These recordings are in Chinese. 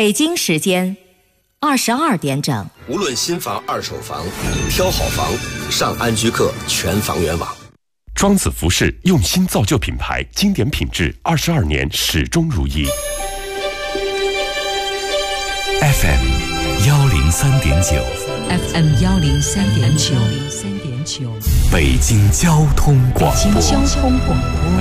北京时间22点整。 无论新房、二手房，挑好房，上安居客全房源网。 庄子服饰用心造就品牌，经典品质，22年始终如一。 FM 103.9 FM 103.9 北京交通广播。 北京交通广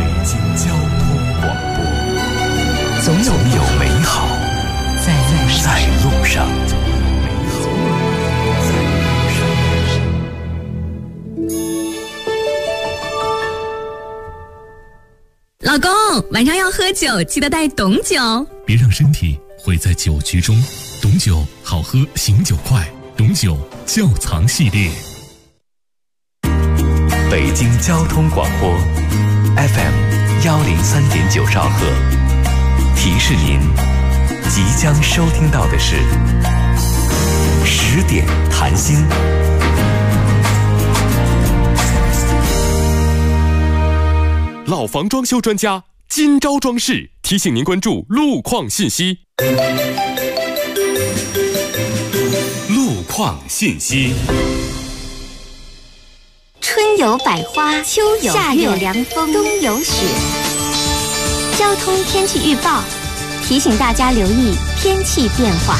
播，总有美好在路上。 老公，晚上要喝酒，记得带董酒， 别让身体毁在酒局中。董酒好喝，醒酒快。董酒窖藏系列。 北京交通广播 FM 103.9兆赫，提示您即将收听到的是10点谈心。 老房装修专家今朝装饰提醒您关注路况信息。 路况信息。 春有百花，秋有夏有凉风，冬有雪。交通天气预报提醒大家留意天气变化。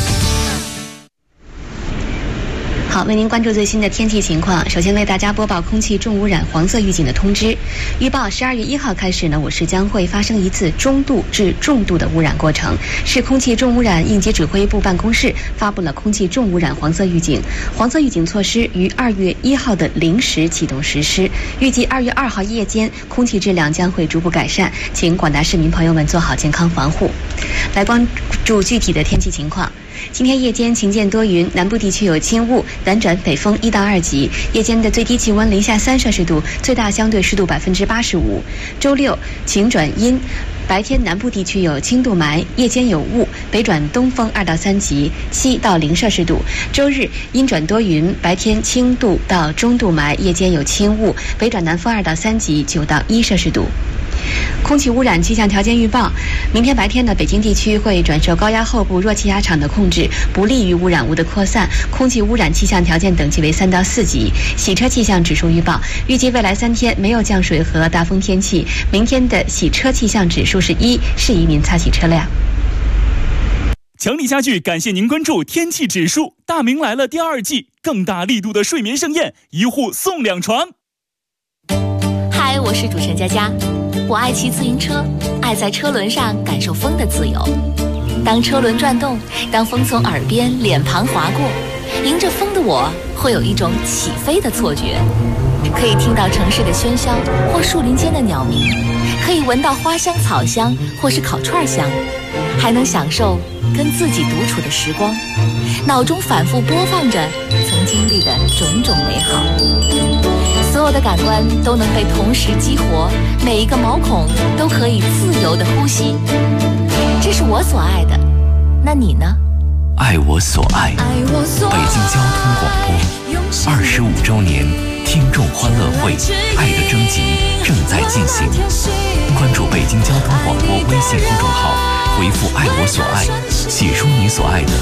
好，为您关注最新的天气情况。首先为大家播报空气重污染黄色预警的通知。预报12月1号开始呢，我市将会发生一次中度至重度的污染过程。市空气重污染应急指挥部办公室发布了空气重污染黄色预警。黄色预警措施于2月1号的0时启动实施。预计2月2号夜间空气质量将会逐步改善，请广大市民朋友们做好健康防护。来关注具体的天气情况。今天夜间晴间多云，南部地区有轻雾，南转北风1到2级。夜间的最低气温零下3摄氏度，最大相对湿度85%。周六晴转阴，白天南部地区有轻度霾，夜间有雾，北转东风2到3级，7到0摄氏度。周日阴转多云，白天轻度到中度霾，夜间有轻雾，北转南风2到3级，9到1摄氏度。空气污染气象条件预报：明天白天的北京地区会转受高压后部弱气压场的控制，不利于污染物的扩散，空气污染气象条件等级为3到4级。洗车气象指数预报：预计未来3天没有降水和大风天气，明天的洗车气象指数是1，适宜您擦洗车辆。 强力家具感谢您关注天气指数。大明来了第2季，更大力度的睡眠盛宴，1户送2床。 嗨，我是主持人佳佳。我爱骑自行车，爱在车轮上感受风的自由。当车轮转动，当风从耳边、脸庞划过，迎着风的我会有一种起飞的错觉。可以听到城市的喧嚣或树林间的鸟鸣，可以闻到花香、草香或是烤串香，还能享受跟自己独处的时光，脑中反复播放着曾经历的种种美好。所有的感官都能被同时激活，每一个毛孔都可以自由地呼吸。这是我所爱的，那你呢？ 爱我所爱。北京交通广播25周年听众欢乐会爱的征集正在进行，关注北京交通广播微信公众号，回复爱我所爱，写出你所爱的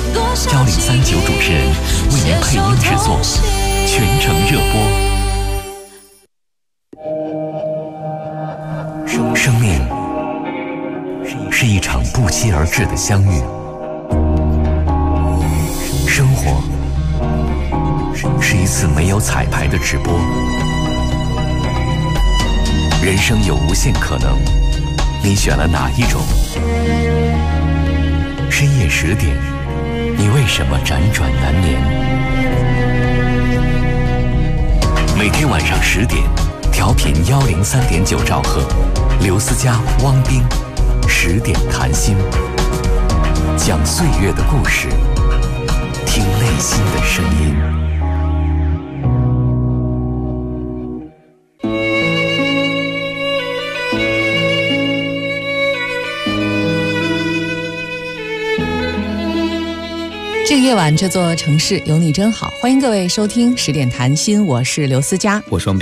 ，1039主持人为您配音制作，全程热播。生命是一场不期而至的相遇，生活是一次没有彩排的直播。人生有无限可能，你选了哪一种？深夜10点，你为什么辗转难眠？每天晚上10点，调频103.9兆赫，刘思佳、汪冰10点谈心，讲岁月的故事，听内心的声音。 这个夜晚，这座城市有你真好。欢迎各位收听10点谈心，我是刘思佳， 我是汪冰。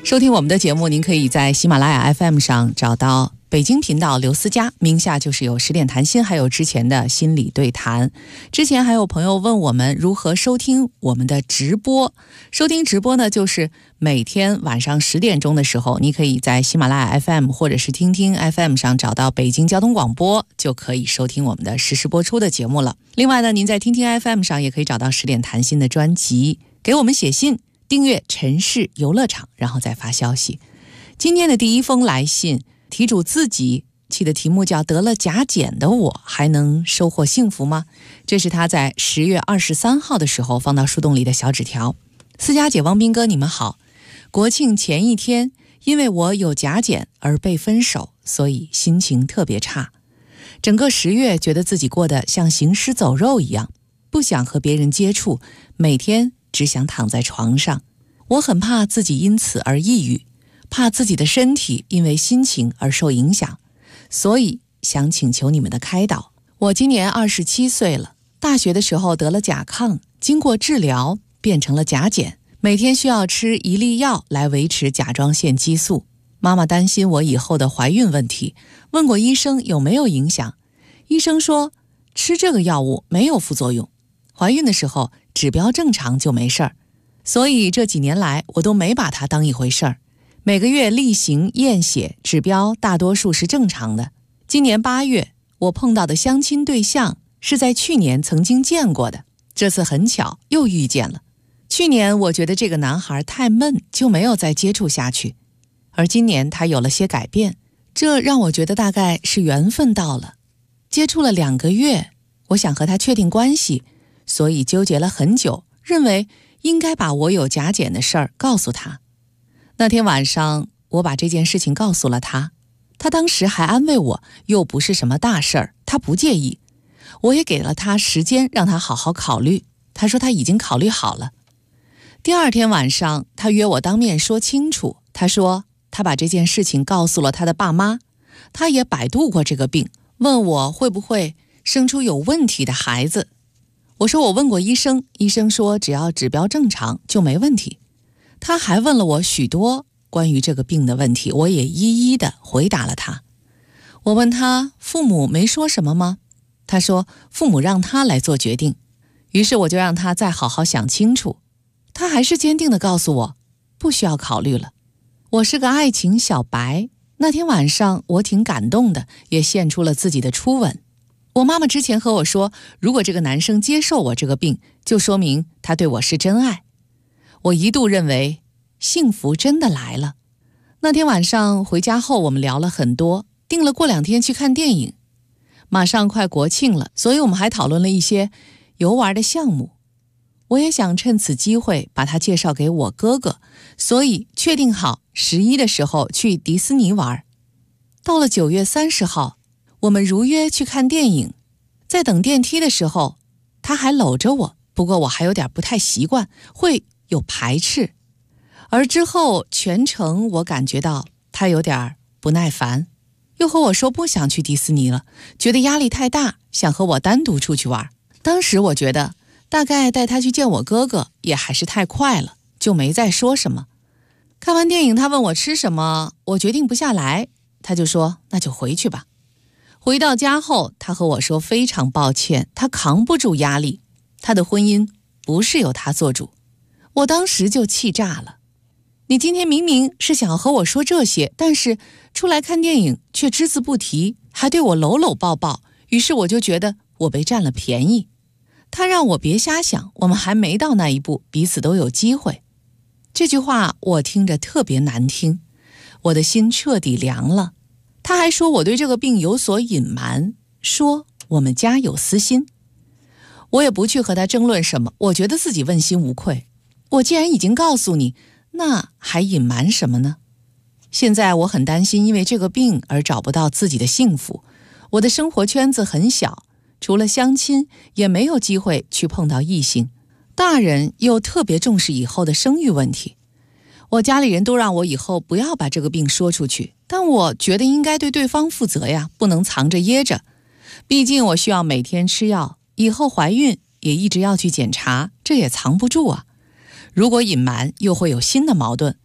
收听我们的节目，您可以在喜马拉雅 FM 上找到北京频道刘思佳，名下就是有10点谈心，还有之前的心理对谈。之前还有朋友问我们如何收听我们的直播，收听直播呢，就是每天晚上10点钟的时候，你可以在喜马拉雅 FM 或者是听听 FM 上找到北京交通广播，就可以收听我们的实时播出的节目了。另外呢，您在听听 FM 上也可以找到10点谈心的专辑，给我们写信订阅城市游乐场，然后再发消息。今天的第一封来信，题主自己起的题目叫得了甲减的我还能收获幸福吗？这是他在10月23号的时候放到树洞里的小纸条。思佳姐、汪斌哥，你们好。国庆前一天，因为我有甲减而被分手，所以心情特别差。整个10月觉得自己过得像行尸走肉一样，不想和别人接触，每天只想躺在床上。我很怕自己因此而抑郁，怕自己的身体因为心情而受影响，所以想请求你们的开导。我今年27岁了，大学的时候得了甲亢，经过治疗变成了甲减，每天需要吃1粒药来维持甲状腺激素。妈妈担心我以后的怀孕问题，问过医生有没有影响，医生说吃这个药物没有副作用，怀孕的时候指标正常就没事儿。所以这几年来我都没把它当一回事儿，每个月例行验血，指标大多数是正常的。今年8月我碰到的相亲对象是在去年曾经见过的，这次很巧又遇见了。去年我觉得这个男孩太闷，就没有再接触下去，而今年他有了些改变，这让我觉得大概是缘分到了。接触了2个月，我想和他确定关系，所以纠结了很久，认为应该把我有甲减的事儿告诉他。那天晚上我把这件事情告诉了他，他当时还安慰我又不是什么大事儿，他不介意。我也给了他时间让他好好考虑，他说他已经考虑好了。第2天晚上他约我当面说清楚，他说他把这件事情告诉了他的爸妈，他也百度过这个病，问我会不会生出有问题的孩子。我说我问过医生，医生说只要指标正常就没问题。他还问了我许多关于这个病的问题，我也一一的回答了他。我问他父母没说什么吗？他说父母让他来做决定。于是我就让他再好好想清楚，他还是坚定地告诉我不需要考虑了。我是个爱情小白，那天晚上我挺感动的，也献出了自己的初吻。我妈妈之前和我说，如果这个男生接受我这个病，就说明他对我是真爱。我一度认为幸福真的来了。那天晚上回家后，我们聊了很多，定了过2天去看电影。马上快国庆了，所以我们还讨论了一些游玩的项目。我也想趁此机会把他介绍给我哥哥，所以确定好11的时候去迪士尼玩。到了9月30号，我们如约去看电影。在等电梯的时候，他还搂着我，不过我还有点不太习惯，会有排斥。而之后全程我感觉到他有点不耐烦，又和我说不想去迪士尼了，觉得压力太大，想和我单独出去玩。当时我觉得大概带他去见我哥哥也还是太快了，就没再说什么。看完电影他问我吃什么，我决定不下来，他就说那就回去吧。回到家后，他和我说非常抱歉，他扛不住压力，他的婚姻不是由他做主。我当时就气炸了，你今天明明是想要和我说这些，但是出来看电影却只字不提，还对我搂搂抱抱，于是我就觉得我被占了便宜。他让我别瞎想，我们还没到那一步，彼此都有机会。这句话我听着特别难听，我的心彻底凉了。他还说我对这个病有所隐瞒，说我们家有私心。我也不去和他争论什么，我觉得自己问心无愧。我既然已经告诉你，那还隐瞒什么呢？现在我很担心因为这个病而找不到自己的幸福。我的生活圈子很小，除了相亲也没有机会去碰到异性，大人又特别重视以后的生育问题。我家里人都让我以后不要把这个病说出去，但我觉得应该对对方负责呀，不能藏着掖着。毕竟我需要每天吃药，以后怀孕也一直要去检查，这也藏不住啊。如果隐瞒又会有新的矛盾，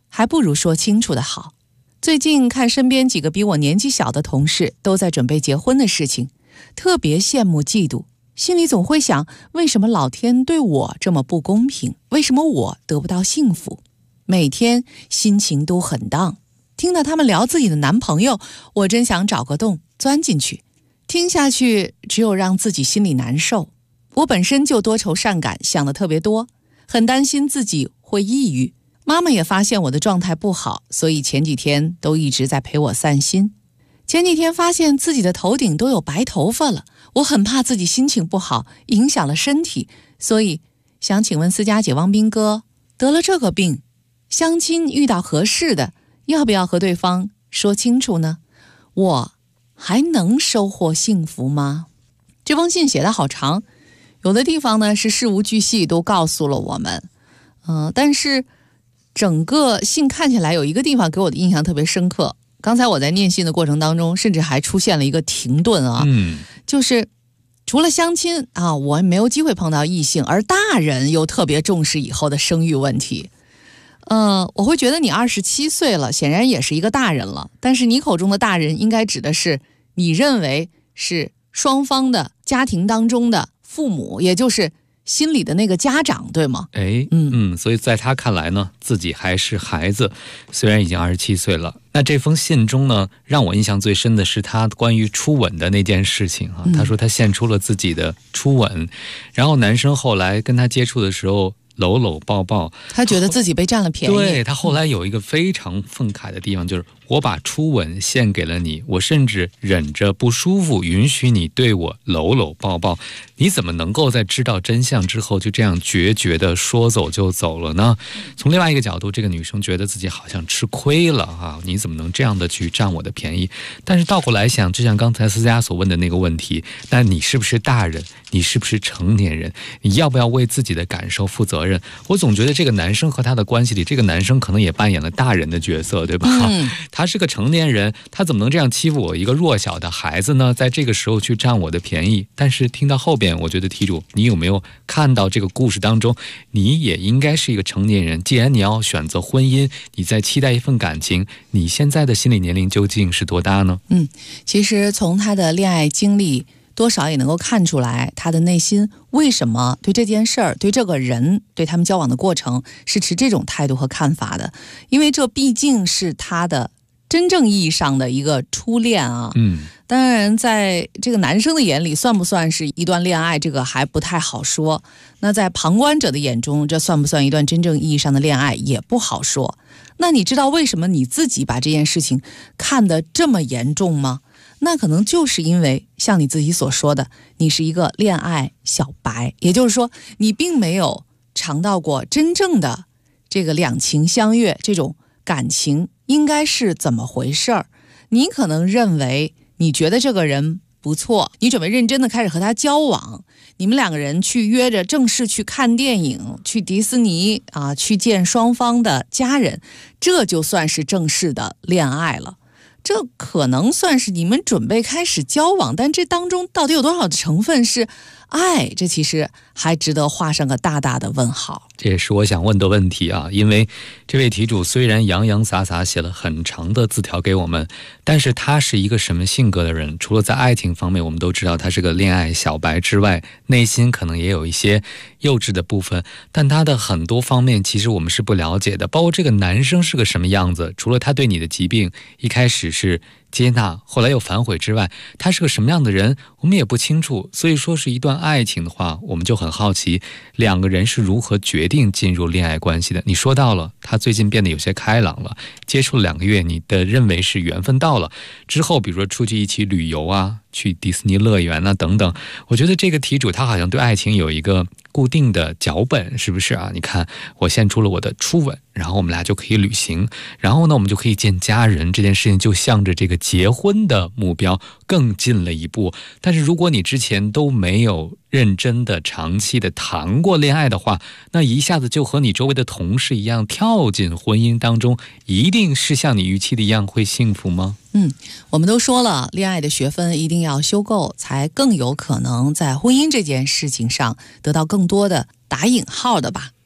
还不如说清楚的好。最近看身边几个比我年纪小的同事都在准备结婚的事情，特别羡慕嫉妒，心里总会想，为什么老天对我这么不公平？为什么我得不到幸福？每天心情都很荡，听到他们聊自己的男朋友，我真想找个洞钻进去，听下去只有让自己心里难受。我本身就多愁善感，想得特别多，很担心自己会抑郁。妈妈也发现我的状态不好，所以前几天都一直在陪我散心。前几天发现自己的头顶都有白头发了，我很怕自己心情不好影响了身体，所以想请问思佳姐、汪斌哥，得了这个病，相亲遇到合适的，要不要和对方说清楚呢？我还能收获幸福吗？这封信写得好长，有的地方呢是事无巨细都告诉了我们，但是整个信看起来有一个地方给我的印象特别深刻。刚才我在念信的过程当中，甚至还出现了一个停顿啊，就是除了相亲啊，我没有机会碰到异性，而大人又特别重视以后的生育问题。我会觉得你27岁了，显然也是一个大人了，但是你口中的大人应该指的是你认为是双方的家庭当中的父母，也就是心里的那个家长，对吗？ 所以在他看来呢，自己还是孩子，虽然已经27岁了。那这封信中呢，让我印象最深的是他关于初吻的那件事情啊。他说他献出了自己的初吻，然后男生后来跟他接触的时候搂搂抱抱， 他觉得自己被占了便宜。 对，他后来有一个非常愤慨的地方，就是我把初吻献给了你，我甚至忍着不舒服允许你对我搂搂抱抱，你怎么能够在知道真相之后就这样决绝的说走就走了呢？从另外一个角度，这个女生觉得自己好像吃亏了啊，你怎么能这样的去占我的便宜？但是倒过来想，就像刚才思佳所问的那个问题，那你是不是大人？你是不是成年人？你要不要为自己的感受负责任？我总觉得这个男生和他的关系里，这个男生可能也扮演了大人的角色，对吧？他是个成年人，他怎么能这样欺负我一个弱小的孩子呢？在这个时候去占我的便宜。但是听到后边，我觉得题主，你有没有看到这个故事当中，你也应该是一个成年人。既然你要选择婚姻，你在期待一份感情，你现在的心理年龄究竟是多大呢？ 其实从他的恋爱经历多少也能够看出来，他的内心为什么对这件事儿、对这个人、对他们交往的过程是持这种态度和看法的。因为这毕竟是他的真正意义上的一个初恋啊。当然在这个男生的眼里，算不算是一段恋爱，这个还不太好说。那在旁观者的眼中，这算不算一段真正意义上的恋爱也不好说。那你知道为什么你自己把这件事情看得这么严重吗？那可能就是因为像你自己所说的，你是一个恋爱小白，也就是说你并没有尝到过真正的这个两情相悦，这种感情应该是怎么回事儿。你可能认为你觉得这个人不错，你准备认真的开始和他交往，你们两个人去约着正式去看电影，去迪士尼啊，去见双方的家人，这就算是正式的恋爱了。这可能算是你们准备开始交往，但这当中到底有多少的成分是爱？这其实还值得画上个大大的问号。 这也是我想问的问题啊，因为这位题主虽然洋洋洒洒写了很长的字条给我们，但是他是一个什么性格的人？除了在爱情方面我们都知道他是个恋爱小白之外，内心可能也有一些幼稚的部分，但他的很多方面其实我们是不了解的，包括这个男生是个什么样子，除了他对你的疾病一开始是接纳，后来又反悔之外，他是个什么样的人我们也不清楚。所以说是一段爱情的话，我们就很好奇两个人是如何决定进入恋爱关系的。你说到了他最近变得有些开朗了，接触了2个月，你的认为是缘分到了之后，比如说出去一起旅游啊，去迪士尼乐园啊等等，我觉得这个题主他好像对爱情有一个固定的脚本，是不是啊？你看我献出了我的初吻，然后我们俩就可以旅行，然后呢我们就可以见家人，这件事情就向着这个结婚的目标更近了一步。但是如果你之前都没有认真的长期的谈过恋爱的话，那一下子就和你周围的同事一样跳进婚姻当中，一定是像你预期的一样会幸福吗？ 我们都说了，恋爱的学分一定要修够，才更有可能在婚姻这件事情上得到更多的打引号的吧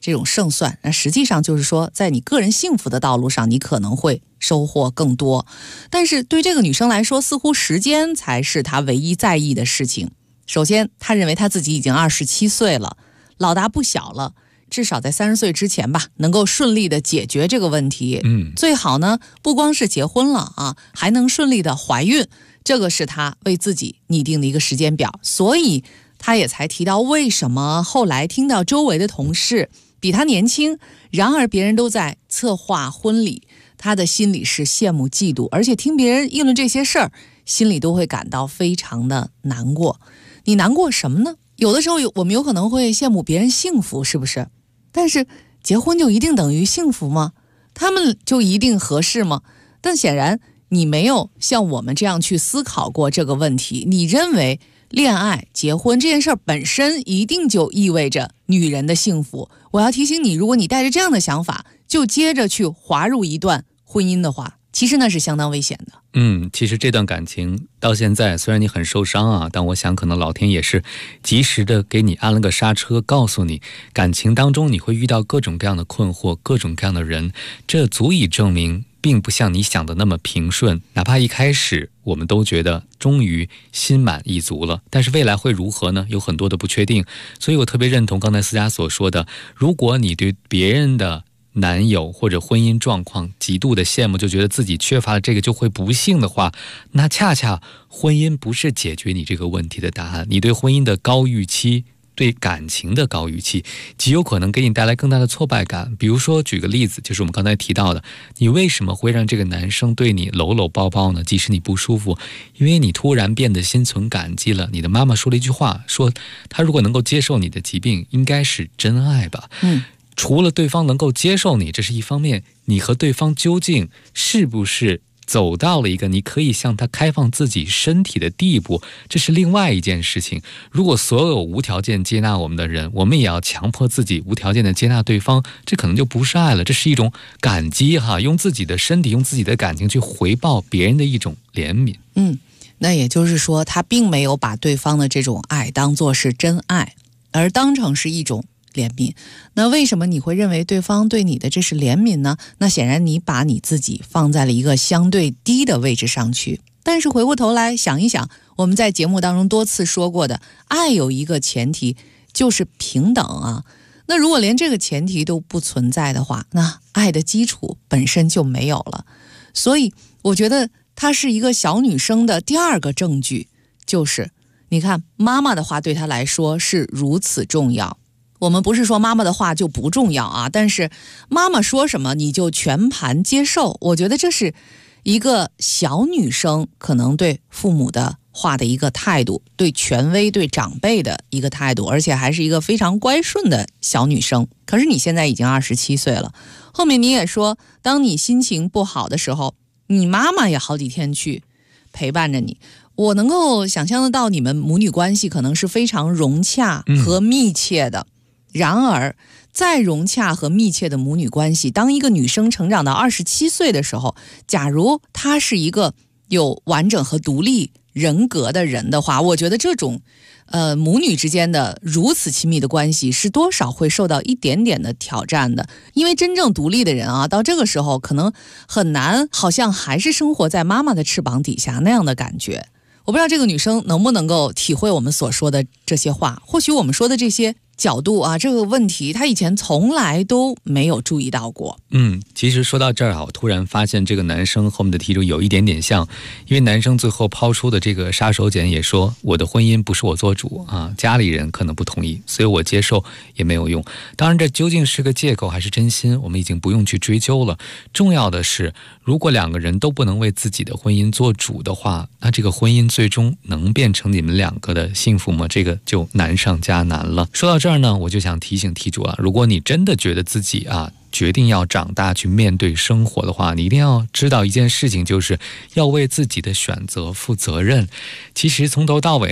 这种胜算，那实际上就是说在你个人幸福的道路上你可能会收获更多。但是对这个女生来说，似乎时间才是她唯一在意的事情。首先她认为她自己已经27岁了，老大不小了，至少在30岁之前吧，能够顺利的解决这个问题。最好呢不光是结婚了啊，还能顺利的怀孕，这个是她为自己拟定的一个时间表。所以她也才提到为什么后来听到周围的同事比她年轻，然而别人都在策划婚礼，她的心里是羡慕嫉妒，而且听别人议论这些事儿，心里都会感到非常的难过。你难过什么呢？有的时候我们有可能会羡慕别人幸福，是不是？但是结婚就一定等于幸福吗？他们就一定合适吗？但显然你没有像我们这样去思考过这个问题。你认为恋爱结婚这件事儿本身一定就意味着女人的幸福。我要提醒你，如果你带着这样的想法就接着去滑入一段婚姻的话，其实那是相当危险的。 其实这段感情到现在虽然你很受伤啊，但我想可能老天也是及时的给你按了个刹车，告诉你感情当中你会遇到各种各样的困惑，各种各样的人，这足以证明并不像你想的那么平顺。哪怕一开始我们都觉得终于心满意足了，但是未来会如何呢？有很多的不确定。所以我特别认同刚才思佳所说的，如果你对别人的男友或者婚姻状况极度的羡慕，就觉得自己缺乏了这个就会不幸的话，那恰恰婚姻不是解决你这个问题的答案。你对婚姻的高预期，对感情的高预期，极有可能给你带来更大的挫败感。比如说举个例子，就是我们刚才提到的，你为什么会让这个男生对你搂搂抱抱呢？即使你不舒服，因为你突然变得心存感激了。你的妈妈说了一句话，说他如果能够接受你的疾病，应该是真爱吧。除了对方能够接受你，这是一方面，你和对方究竟是不是走到了一个你可以向他开放自己身体的地步，这是另外一件事情。如果所有无条件接纳我们的人，我们也要强迫自己无条件的接纳对方，这可能就不是爱了，这是一种感激哈，用自己的身体，用自己的感情去回报别人的一种怜悯。 那也就是说他并没有把对方的这种爱当作是真爱，而当成是一种怜悯。那为什么你会认为对方对你的这是怜悯呢？那显然你把你自己放在了一个相对低的位置上去。但是回过头来想一想，我们在节目当中多次说过的，爱有一个前提就是平等啊。那如果连这个前提都不存在的话，那爱的基础本身就没有了。所以我觉得她是一个小女生的第二个证据，就是你看妈妈的话对她来说是如此重要。我们不是说妈妈的话就不重要啊，但是妈妈说什么你就全盘接受，我觉得这是一个小女生可能对父母的话的一个态度，对权威对长辈的一个态度，而且还是一个非常乖顺的小女生。可是你现在已经27岁了，后面你也说当你心情不好的时候，你妈妈也好几天去陪伴着你。我能够想象得到你们母女关系可能是非常融洽和密切的。然而再融洽和密切的母女关系，当一个女生成长到27岁的时候，假如她是一个有完整和独立人格的人的话，我觉得这种母女之间的如此亲密的关系是多少会受到一点点的挑战的。因为真正独立的人啊，到这个时候可能很难好像还是生活在妈妈的翅膀底下那样的感觉。我不知道这个女生能不能够体会我们所说的这些话，或许我们说的这些角度啊，这个问题他以前从来都没有注意到过。 其实说到这儿啊，我突然发现这个男生和我们的题主有一点点像，因为男生最后抛出的这个杀手锏也说，我的婚姻不是我做主啊，家里人可能不同意，所以我接受也没有用。当然这究竟是个借口还是真心，我们已经不用去追究了。重要的是，如果两个人都不能为自己的婚姻做主的话，那这个婚姻最终能变成你们两个的幸福吗？这个就难上加难了。说到这儿呢，我就想提醒题主啊，如果你真的觉得自己决定要长大去面对生活的话，你一定要知道一件事情，就是要为自己的选择负责任。其实从头到尾呢，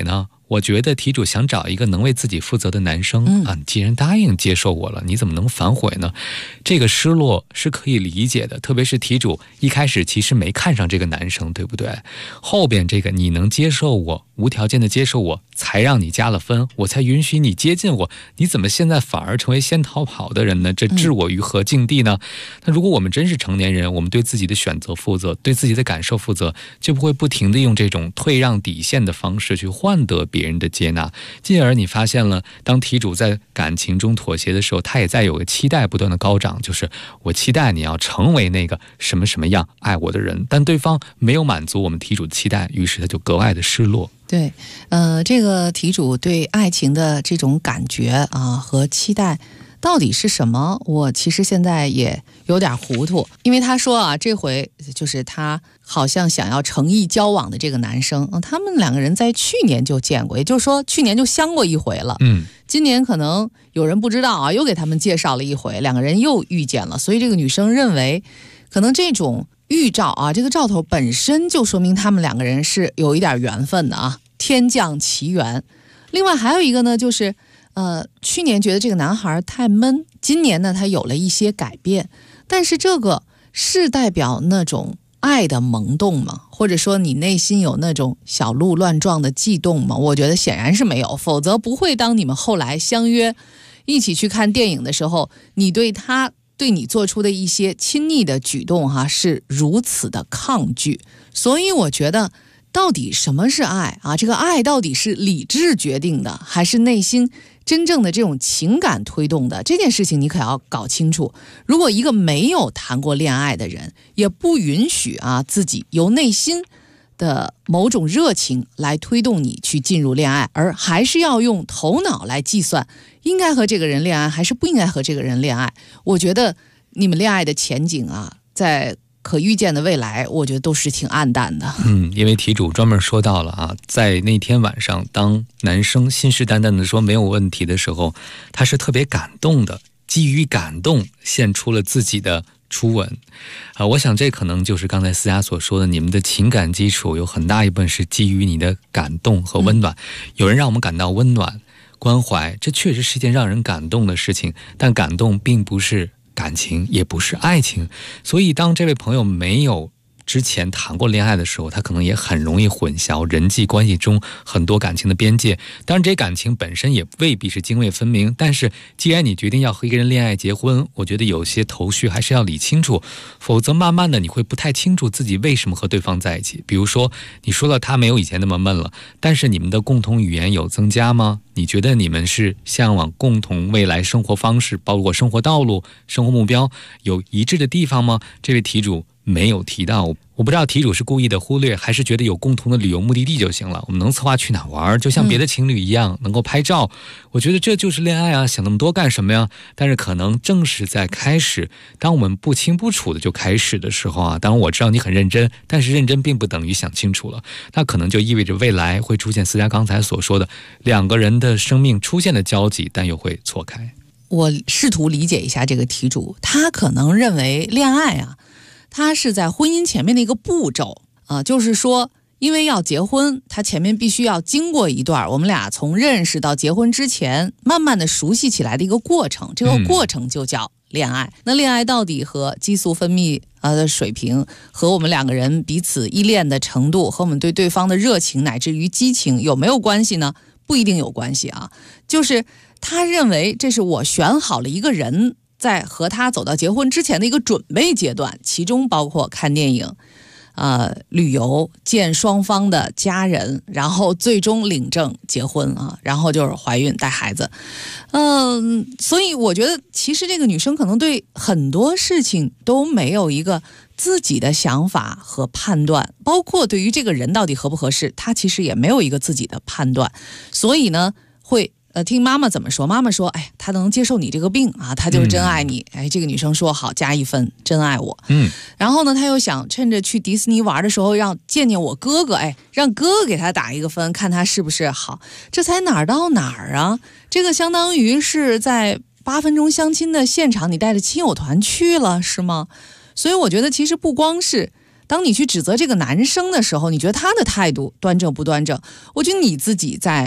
我觉得题主想找一个能为自己负责的男生啊，你既然答应接受我了，你怎么能反悔呢？这个失落是可以理解的，特别是题主一开始其实没看上这个男生，对不对？后边这个你能接受我，无条件的接受我，才让你加了分，我才允许你接近我，你怎么现在反而成为先逃跑的人呢？这置我于何境地呢？那如果我们真是成年人，我们对自己的选择负责，对自己的感受负责，就不会不停的用这种退让底线的方式去换得别人的接纳，进而你发现了，当题主在感情中妥协的时候，他也在有个期待不断的高涨，就是我期待你要成为那个什么什么样爱我的人，但对方没有满足我们题主的期待，于是他就格外的失落。 对，这个题主对爱情的这种感觉啊和期待到底是什么？我其实现在也有点糊涂，因为他说啊，这回就是他好像想要诚意交往的这个男生，他们两个人在去年就见过，也就是说去年就相过一回了。今年可能有人不知道啊，又给他们介绍了一回，两个人又遇见了，所以这个女生认为，可能这种预兆啊，这个兆头本身就说明他们两个人是有一点缘分的啊，天降奇缘。另外还有一个呢，就是去年觉得这个男孩太闷，今年呢他有了一些改变，但是这个是代表那种爱的萌动吗？或者说你内心有那种小鹿乱撞的悸动吗？我觉得显然是没有，否则不会当你们后来相约一起去看电影的时候，你对他对你做出的一些亲昵的举动是如此的抗拒。所以我觉得到底什么是爱啊？这个爱到底是理智决定的，还是内心真正的这种情感推动的？这件事情你可要搞清楚。如果一个没有谈过恋爱的人，也不允许自己由内心的某种热情来推动你去进入恋爱，而还是要用头脑来计算应该和这个人恋爱还是不应该和这个人恋爱，我觉得你们恋爱的前景在可预见的未来，我觉得都是挺暗淡的。 因为题主专门说到了在那天晚上，当男生信誓旦旦的说没有问题的时候，他是特别感动的，基于感动献出了自己的初吻。我想这可能就是刚才思佳所说的，你们的情感基础有很大一部分是基于你的感动和温暖。有人让我们感到温暖关怀，这确实是一件让人感动的事情，但感动并不是感情，也不是爱情。所以当这位朋友没有之前谈过恋爱的时候，他可能也很容易混淆人际关系中很多感情的边界。当然这些感情本身也未必是泾渭分明，但是既然你决定要和一个人恋爱结婚，我觉得有些头绪还是要理清楚，否则慢慢的你会不太清楚自己为什么和对方在一起。比如说你说了他没有以前那么闷了，但是你们的共同语言有增加吗？你觉得你们是向往共同未来生活方式，包括生活道路、生活目标有一致的地方吗？这位题主没有提到，我不知道题主是故意的忽略，还是觉得有共同的旅游目的地就行了，我们能策划去哪玩，就像别的情侣一样，能够拍照。我觉得这就是恋爱想那么多干什么呀？但是可能正是在开始，当我们不清不楚的就开始的时候当然我知道你很认真，但是认真并不等于想清楚了，那可能就意味着未来会出现思佳刚才所说的两个人的生命出现的交集，但又会错开。 我试图理解一下这个题主，他可能认为恋爱它是在婚姻前面的一个步骤就是说因为要结婚，它前面必须要经过一段我们俩从认识到结婚之前慢慢的熟悉起来的一个过程，这个过程就叫恋爱。那恋爱到底和激素分泌的水平，和我们两个人彼此依恋的程度，和我们对对方的热情乃至于激情有没有关系呢？不一定有关系就是他认为这是我选好了一个人，在和他走到结婚之前的一个准备阶段，其中包括看电影旅游，见双方的家人，然后最终领证结婚然后就是怀孕带孩子。所以我觉得其实这个女生可能对很多事情都没有一个自己的想法和判断，包括对于这个人到底合不合适，她其实也没有一个自己的判断。所以呢会听妈妈怎么说，妈妈说她能接受你这个病她就是真爱你。这个女生说好，加1分，真爱我。然后呢她又想趁着去迪士尼玩的时候让见见我哥哥，让哥哥给她打1个分，看她是不是好。这才哪儿到哪儿这个相当于是在8分钟相亲的现场，你带着亲友团去了是吗？所以我觉得其实不光是当你去指责这个男生的时候，你觉得他的态度端正不端正，我觉得你自己在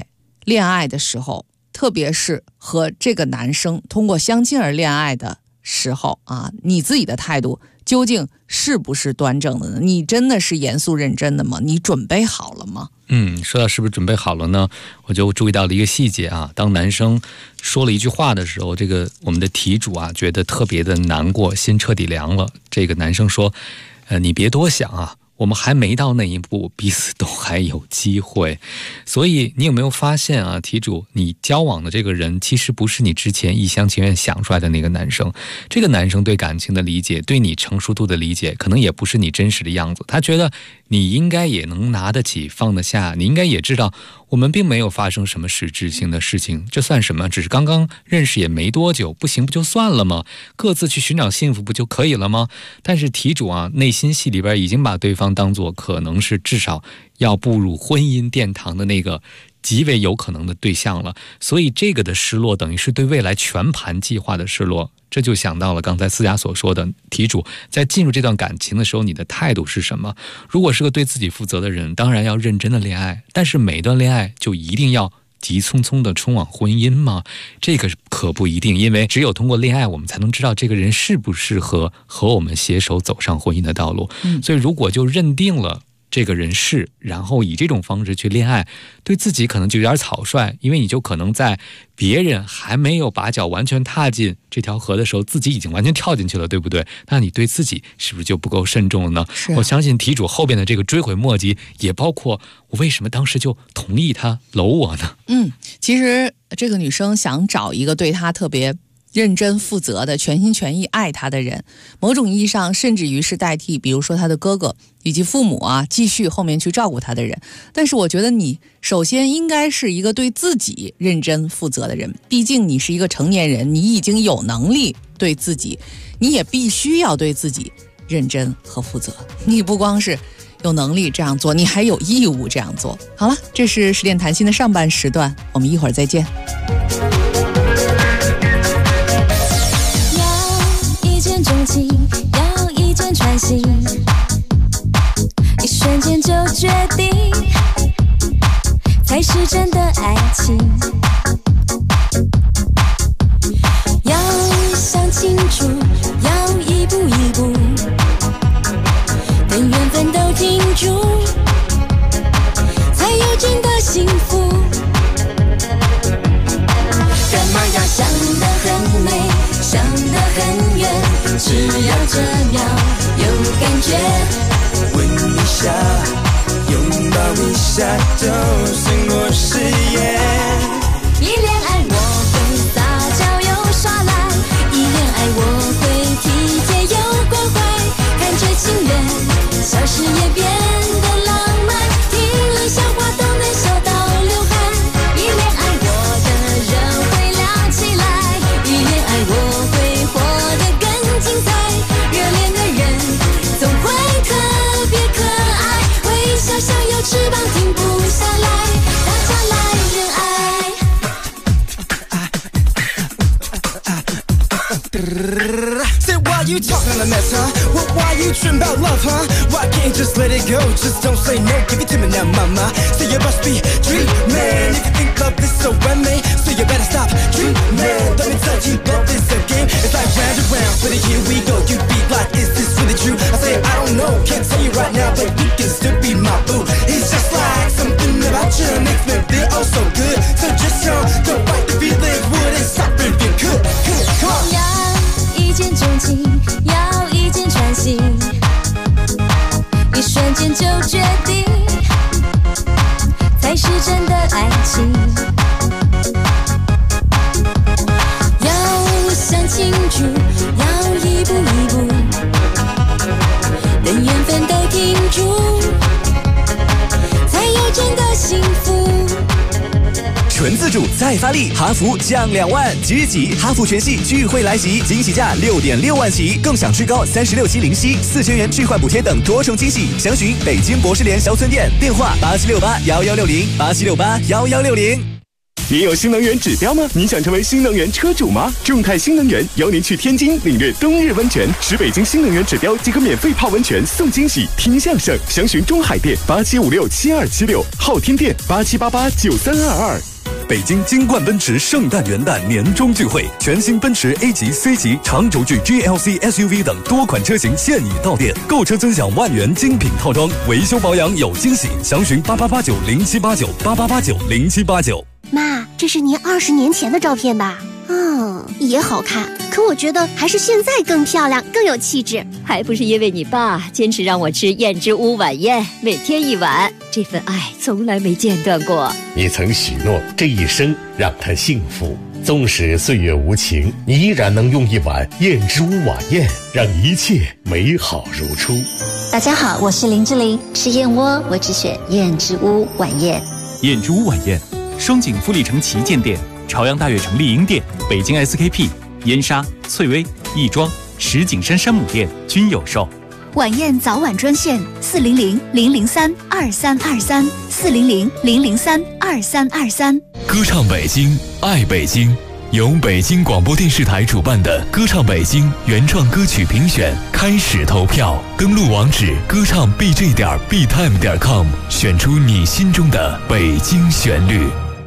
恋爱的时候，特别是和这个男生通过相亲而恋爱的时候啊，你自己的态度究竟是不是端正的呢？你真的是严肃认真的吗？你准备好了吗？ 说到是不是准备好了呢，我就注意到了一个细节啊，当男生说了一句话的时候，这个我们的题主啊觉得特别的难过，心彻底凉了。这个男生说你别多想啊，我们还没到那一步，彼此都还有机会。所以你有没有发现啊，题主，你交往的这个人其实不是你之前一厢情愿想出来的那个男生。这个男生对感情的理解，对你成熟度的理解，可能也不是你真实的样子。他觉得你应该也能拿得起放得下，你应该也知道我们并没有发生什么实质性的事情，这算什么？只是刚刚认识也没多久，不行不就算了吗？各自去寻找幸福不就可以了吗？但是题主啊，内心戏里边已经把对方当作可能是至少要步入婚姻殿堂的那个极为有可能的对象了，所以这个的失落等于是对未来全盘计划的失落。这就想到了刚才思佳所说的，题主在进入这段感情的时候，你的态度是什么？如果是个对自己负责的人，当然要认真的恋爱，但是每段恋爱就一定要急匆匆的冲往婚姻吗？这个可不一定，因为只有通过恋爱，我们才能知道这个人适不适合和我们携手走上婚姻的道路。所以如果就认定了这个人是，然后以这种方式去恋爱，对自己可能就有点草率，因为你就可能在别人还没有把脚完全踏进这条河的时候，自己已经完全跳进去了，对不对？那你对自己是不是就不够慎重了呢？我相信题主后边的这个追悔莫及，也包括我为什么当时就同意他搂我呢？ 其实这个女生想找一个对她特别认真负责的、全心全意爱他的人，某种意义上甚至于是代替比如说他的哥哥以及父母啊，继续后面去照顾他的人。但是我觉得你首先应该是一个对自己认真负责的人，毕竟你是一个成年人，你已经有能力对自己，你也必须要对自己认真和负责。你不光是有能力这样做，你还有义务这样做。好了，这是十点谈心的上半时段，我们一会儿再见。 钟情，要一箭穿心，一瞬间就决定，才是真的爱情。要想清楚，要一步一步，等缘分都停住，才有真的幸福。干嘛要想得很美，想得很远，只要这秒有感觉， 吻一下，拥抱一下，就胜过誓言。 一恋爱我会撒娇又耍赖，一恋爱我会体贴又关怀，看着情人消失也变得浪漫，听冷笑话都能笑到流汗。一恋爱我的人会亮起来，一恋爱我会活得更精彩，热恋的人总会特别可爱，微笑像有翅膀停不下来，大家来认爱。 Say why you talking a mess, huh? Why you dream about love, huh? Why can't you just let it go? Just don't say no, give it to me now, mama. Say you must be dreaming. If you think love is so whammy, so you better stop dreaming. Let me tell you, love is a game. It's like round and round, but here we go. You be like, is this really true? I say I don't know, can't tell you right now, but you can still be my boo. It's just like something about you makes me feel oh so good. So just don't fight the feelings, wouldn't stop if you could. Come on. 一见钟情，要一箭穿心，一瞬间就决定，才是真的爱情。要想清楚，要一步一步，等缘分都停住，才有真的幸福。 纯自主再发力，哈弗降2万，即日起哈弗全系聚会来袭，惊喜价6.6万起，更享至高36期零息，4000元置换补贴等多重惊喜。详询北京博士联销村店，电话87681160，87681160。 您有新能源指标吗？你想成为新能源车主吗？众泰新能源邀您去天津领略冬日温泉，使北京新能源指标即可免费泡温泉送惊喜，听相声。详询中海店87567276，昊天店87889322。 北京金冠奔驰圣诞元旦年终聚会，全新奔驰 A 级、C 级、长轴距 GLC SUV 等多款车型现已到店，购车尊享万元精品套装，维修保养有惊喜，详询8889078988890789。 妈，这是您20年前的照片吧？也好看，可我觉得还是现在更漂亮，更有气质。 还不是因为你爸坚持让我吃燕之屋晚宴，每天1碗，这份爱从来没间断过。 你曾许诺这一生让他幸福，纵使岁月无情，你依然能用1碗燕之屋晚宴让一切美好如初。 大家好，我是林志玲，吃燕窝我只选燕之屋晚宴。 燕之屋晚宴，双井富力城旗舰店、朝阳大悦城丽婴店、北京 SKP、燕莎、翠微、亦庄、石景山山姆店均有售。 晚宴早晚专线400-003-2323，400-003-2323。 歌唱北京，爱北京，由北京广播电视台主办的歌唱北京原创歌曲评选开始投票，登录网址歌唱 bj.btime.com， 选出你心中的北京旋律。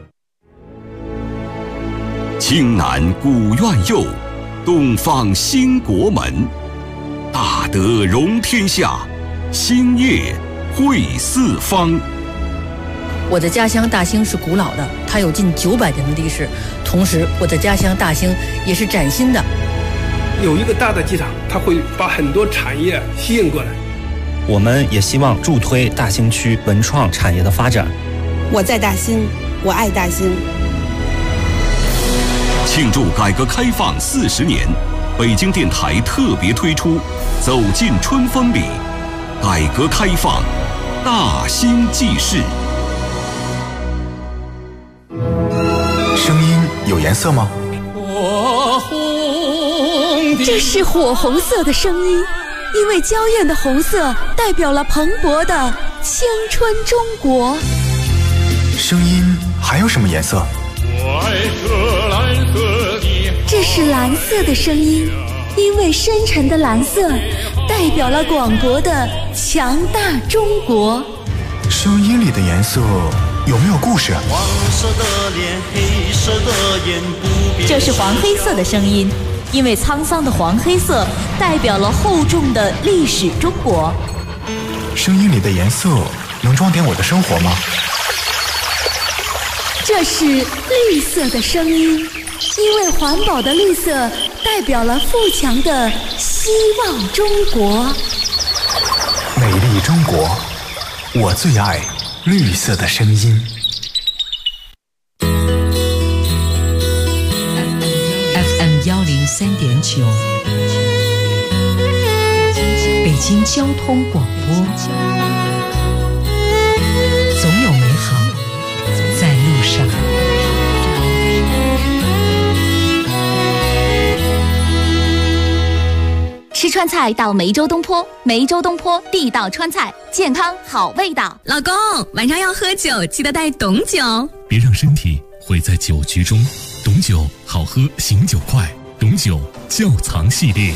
青南古院右，东方兴国门。大德容天下，兴业惠四方。 我的家乡大兴是古老的，它有近900年的历史。同时，我的家乡大兴也是崭新的。 有一个大的机场，它会把很多产业吸引过来。 我们也希望助推大兴区文创产业的发展。 我在大兴，我爱大兴。 庆祝改革开放40年，北京电台特别推出《走进春风里》，改革开放大兴记事。 声音有颜色吗？ 这是火红色的声音，因为娇艳的红色代表了蓬勃的青春中国。 声音还有什么颜色？ 这是蓝色的声音，因为深沉的蓝色代表了广博的强大中国。 声音里的颜色有没有故事？ 黄色的脸，黑色的眼，不变。 这是黄黑色的声音，因为沧桑的黄黑色代表了厚重的历史中国。 声音里的颜色能装点我的生活吗？ 这是绿色的声音，因为环保的绿色代表了富强的希望中国。 美丽中国，我最爱绿色的声音。 FM 103.9，北京交通广播，总有美好在路上。 吃川菜到梅州东坡，梅州东坡地道川菜，健康好味道。 老公，晚上要喝酒，记得带董酒。 别让身体毁在酒局中，董酒好喝，醒酒快，董酒窖藏系列。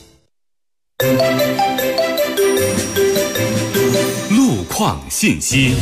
路况信息。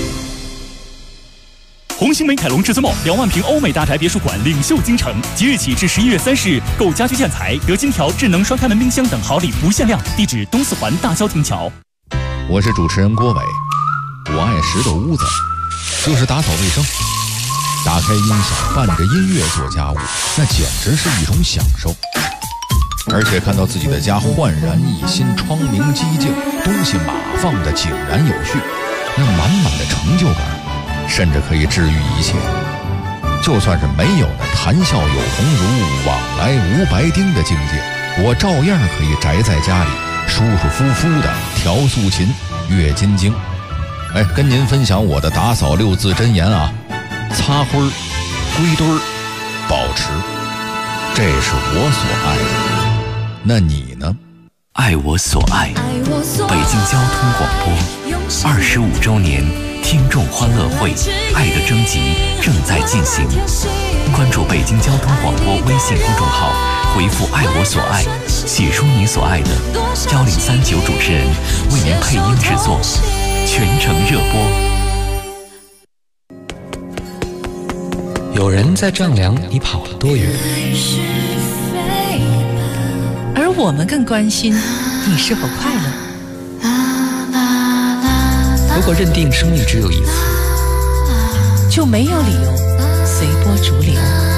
红星美凯龙至尊茂2万平欧美大宅别墅馆领袖京城，即日起至11月30日，购家居建材得金条、智能双开门冰箱等好礼不限量。地址东四环大萧亭桥。 我是主持人郭伟，我爱拾掇屋子，就是打扫卫生，打开音响，伴着音乐做家务，那简直是一种享受。而且看到自己的家焕然一新，窗明几净，东西码放的井然有序，那满满的成就感，甚至可以治愈一切。就算是没有那谈笑有鸿儒，往来无白丁的境界，我照样可以宅在家里，舒舒服服的调素琴，阅金经。跟您分享我的打扫6字真言啊：擦灰儿、归堆儿、保持，这是我所爱的。那你呢？ 爱我所爱，北京交通广播25周年听众欢乐会爱的征集正在进行，关注北京交通广播微信公众号，回复爱我所爱，写出你所爱的，1039主持人为您配音制作，全程热播。 有人在丈量你跑了多远， 而我们更关心你是否快乐。 如果认定生命只有一次， 就没有理由随波逐流。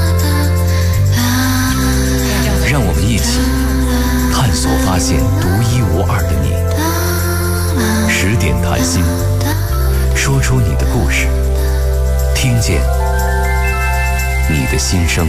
让我们一起探索发现独一无二的你。10点谈心，说出你的故事，听见你的心声。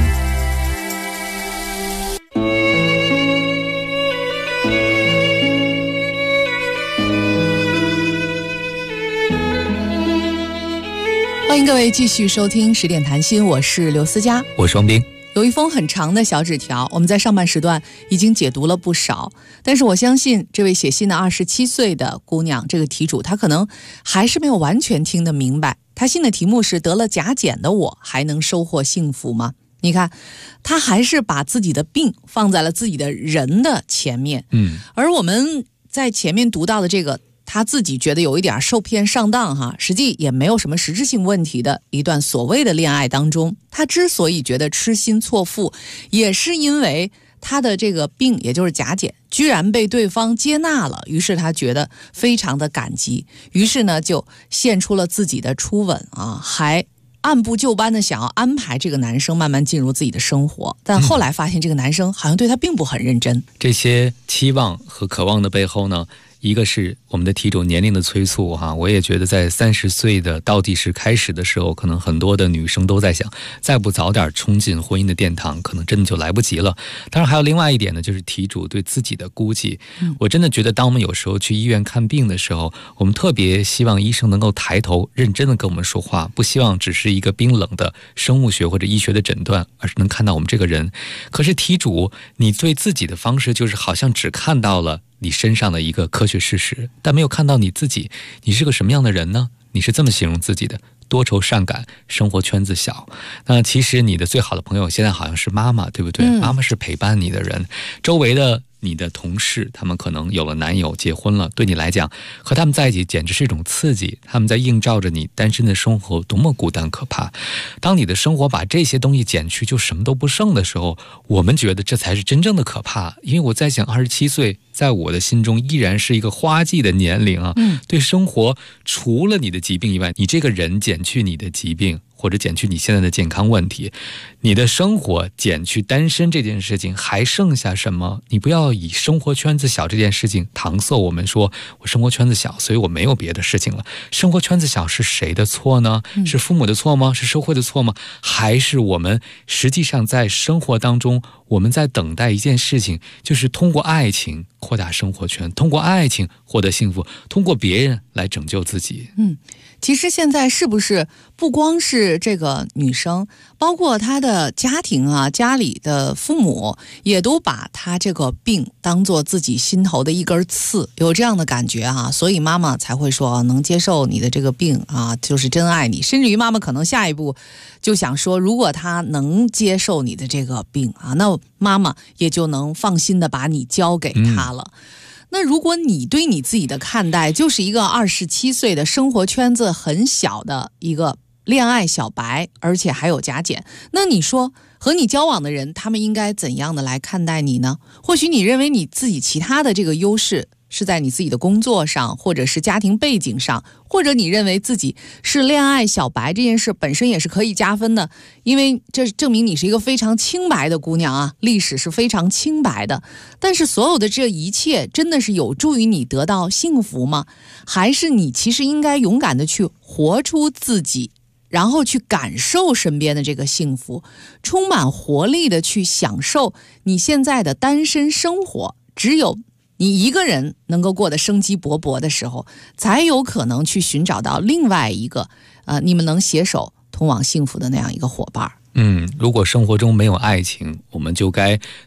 欢迎各位继续收听10点谈心，我是刘思佳， 我是王斌。 有一封很长的小纸条，我们在上半时段已经解读了不少，但是我相信这位写信的27岁的姑娘，这个题主她可能还是没有完全听得明白。她信的题目是得了甲减的我还能收获幸福吗？你看她还是把自己的病放在了自己的人的前面。而我们在前面读到的这个他自己觉得有一点受骗上当哈，实际也没有什么实质性问题的一段所谓的恋爱当中，他之所以觉得痴心错付，也是因为他的这个病，也就是甲减，居然被对方接纳了，于是他觉得非常的感激，于是呢就献出了自己的初吻啊，还按部就班的想要安排这个男生慢慢进入自己的生活，但后来发现这个男生好像对他并不很认真。 这些期望和渴望的背后呢，一个是我们的题主年龄的催促哈，我也觉得在30岁的倒计时开始的时候，可能很多的女生都在想，再不早点冲进婚姻的殿堂，可能真的就来不及了。当然还有另外一点呢，就是题主对自己的估计。我真的觉得当我们有时候去医院看病的时候，我们特别希望医生能够抬头认真的跟我们说话，不希望只是一个冰冷的生物学或者医学的诊断，而是能看到我们这个人。可是题主你对自己的方式就是好像只看到了你身上的一个科学事实，但没有看到你自己，你是个什么样的人呢？你是这么形容自己的：多愁善感，生活圈子小。那其实你的最好的朋友现在好像是妈妈，对不对？妈妈是陪伴你的人，周围的你的同事，他们可能有了男友结婚了，对你来讲和他们在一起简直是一种刺激，他们在映照着你单身的生活多么孤单可怕。当你的生活把这些东西减去，就什么都不剩的时候，我们觉得这才是真正的可怕。因为我在想27岁在我的心中依然是一个花季的年龄啊。对生活除了你的疾病以外，你这个人减去你的疾病，或者减去你现在的健康问题，你的生活减去单身这件事情，还剩下什么？你不要以生活圈子小这件事情搪塞我们，说我生活圈子小，所以我没有别的事情了。生活圈子小是谁的错呢？是父母的错吗？是社会的错吗？还是我们实际上在生活当中，我们在等待一件事情，就是通过爱情扩大生活圈，通过爱情获得幸福，通过别人来拯救自己。 其实现在是不是不光是这个女生，包括她的家庭啊，家里的父母也都把她这个病当作自己心头的一根刺，有这样的感觉啊，所以妈妈才会说能接受你的这个病啊，就是真爱你。甚至于妈妈可能下一步就想说，如果她能接受你的这个病啊，那妈妈也就能放心的把你交给她了。那如果你对你自己的看待就是一个27岁的生活圈子很小的一个恋爱小白，而且还有甲减，那你说和你交往的人他们应该怎样的来看待你呢？或许你认为你自己其他的这个优势是在你自己的工作上，或者是家庭背景上，或者你认为自己是恋爱小白，这件事本身也是可以加分的，因为这证明你是一个非常清白的姑娘啊，历史是非常清白的。但是所有的这一切真的是有助于你得到幸福吗？还是你其实应该勇敢的去活出自己，然后去感受身边的这个幸福，充满活力的去享受你现在的单身生活。只有你一个人能够过得生机勃勃的时候，才有可能去寻找到另外一个你们能携手通往幸福的那样一个伙伴。 如果生活中没有爱情，我们就该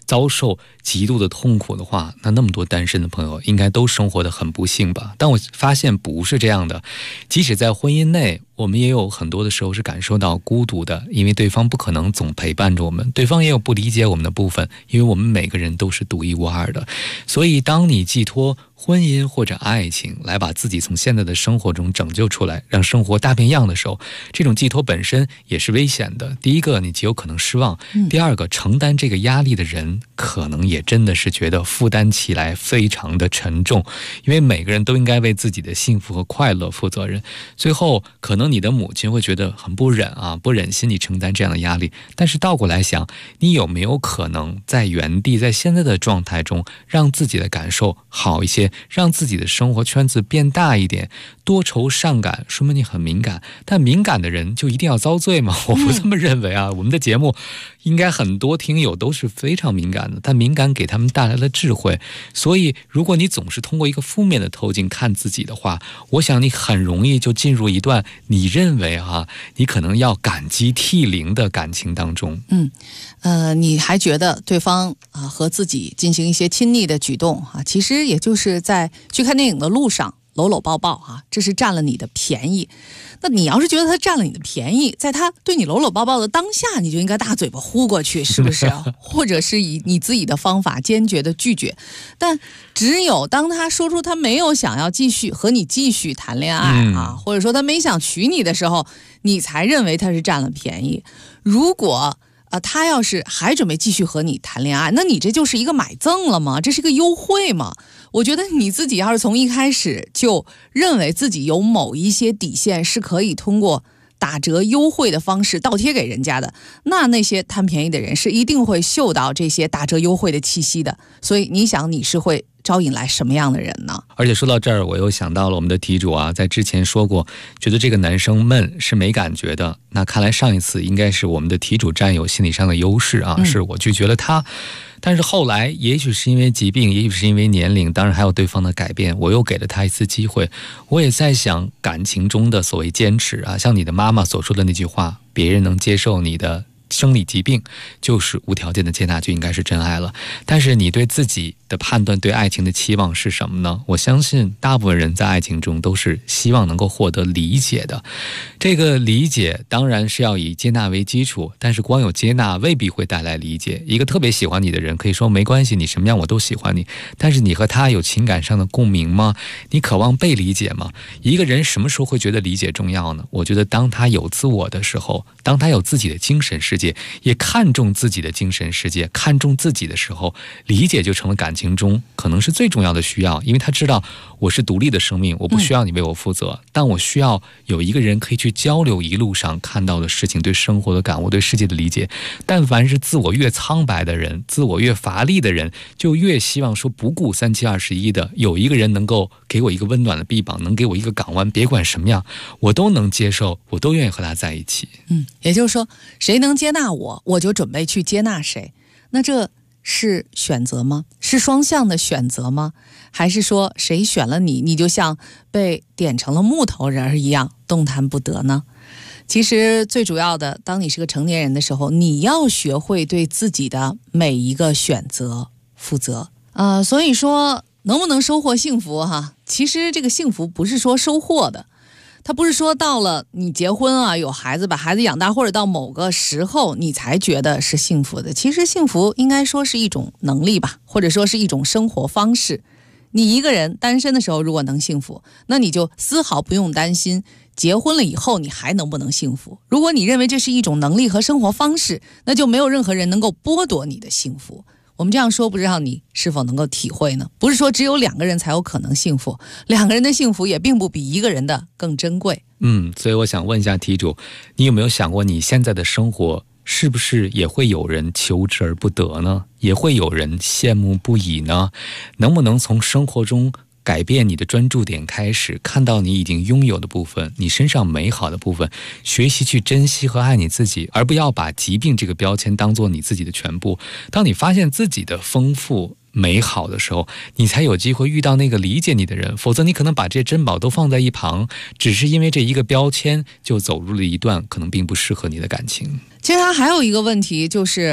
遭受极度的痛苦的话，那么多单身的朋友应该都生活得很不幸吧。但我发现不是这样的，即使在婚姻内，我们也有很多的时候是感受到孤独的，因为对方不可能总陪伴着我们，对方也有不理解我们的部分，因为我们每个人都是独一无二的。所以当你寄托婚姻或者爱情来把自己从现在的生活中拯救出来，让生活大变样的时候，这种寄托本身也是危险的。第一个，你极有可能失望；第二个，承担这个压力的人可能也真的是觉得负担起来非常的沉重，因为每个人都应该为自己的幸福和快乐负责任。最后可能你的母亲会觉得很不忍心你承担这样的压力，但是倒过来想，你有没有可能在原地，在现在的状态中让自己的感受好一些，让自己的生活圈子变大一点？多愁善感说明你很敏感，但敏感的人就一定要遭罪吗？我不这么认为啊。我们的节目应该很多听友都是非常敏感的，但敏感给他们带来了智慧。所以如果你总是通过一个负面的透镜看自己的话，我想你很容易就进入一段你认为你可能要感激涕零的感情当中。 你还觉得对方和自己进行一些亲昵的举动其实也就是在去看电影的路上搂搂抱抱这是占了你的便宜。那你要是觉得他占了你的便宜，在他对你搂搂抱抱的当下，你就应该大嘴巴呼过去，是不是？或者是以你自己的方法坚决的拒绝。但只有当他说出他没有想要和你继续谈恋爱或者说他没想娶你的时候，你才认为他是占了便宜。如果他要是还准备继续和你谈恋爱，那你这就是一个买赠了吗？这是一个优惠吗？我觉得你自己要是从一开始就认为自己有某一些底线是可以通过打折优惠的方式倒贴给人家的，那些贪便宜的人是一定会嗅到这些打折优惠的气息的。所以你想，你是会招引来什么样的人呢？ 而且说到这儿，我又想到了我们的题主在之前说过，觉得这个男生闷是没感觉的。那看来上一次应该是我们的题主占有心理上的优势是我拒绝了他。但是后来也许是因为疾病，也许是因为年龄，当然还有对方的改变，我又给了他一次机会。我也在想，感情中的所谓坚持像你的妈妈所说的那句话，别人能接受你的生理疾病就是无条件的接纳，就应该是真爱了。但是你对自己的判断，对爱情的期望是什么呢？我相信大部分人在爱情中都是希望能够获得理解的。这个理解当然是要以接纳为基础，但是光有接纳未必会带来理解。一个特别喜欢你的人可以说没关系，你什么样我都喜欢你，但是你和他有情感上的共鸣吗？你渴望被理解吗？一个人什么时候会觉得理解重要呢？我觉得当他有自我的时候，当他有自己的精神世界，也看重自己的精神世界，看重自己的时候，理解就成了感情中可能是最重要的需要。因为他知道我是独立的生命，我不需要你为我负责，但我需要有一个人可以去交流一路上看到的事情，对生活的感悟，对世界的理解。但凡是自我越苍白的人，自我越乏力的人，就越希望说不顾3721的有一个人能够给我一个温暖的臂膀，能给我一个港湾，别管什么样我都能接受，我都愿意和他在一起。 也就是说，谁能接纳我，我就准备去接纳谁。那这是选择吗？是双向的选择吗？还是说谁选了你，你就像被点成了木头人一样动弹不得呢？其实最主要的，当你是个成年人的时候，你要学会对自己的每一个选择负责。所以说能不能收获幸福其实这个幸福不是说收获的，它不是说到了你结婚有孩子，把孩子养大，或者到某个时候你才觉得是幸福的。其实幸福应该说是一种能力吧，或者说是一种生活方式。你一个人单身的时候如果能幸福，那你就丝毫不用担心结婚了以后你还能不能幸福。如果你认为这是一种能力和生活方式，那就没有任何人能够剥夺你的幸福。我们这样说不知道你是否能够体会呢？不是说只有两个人才有可能幸福，两个人的幸福也并不比一个人的更珍贵。 所以我想问一下题主，你有没有想过你现在的生活是不是也会有人求之而不得呢？也会有人羡慕不已呢？能不能从生活中改变你的专注点开始，看到你已经拥有的部分，你身上美好的部分，学习去珍惜和爱你自己，而不要把疾病这个标签当做你自己的全部。当你发现自己的丰富美好的时候，你才有机会遇到那个理解你的人，否则你可能把这些珍宝都放在一旁，只是因为这一个标签就走入了一段可能并不适合你的感情。 其实它还有一个问题，就是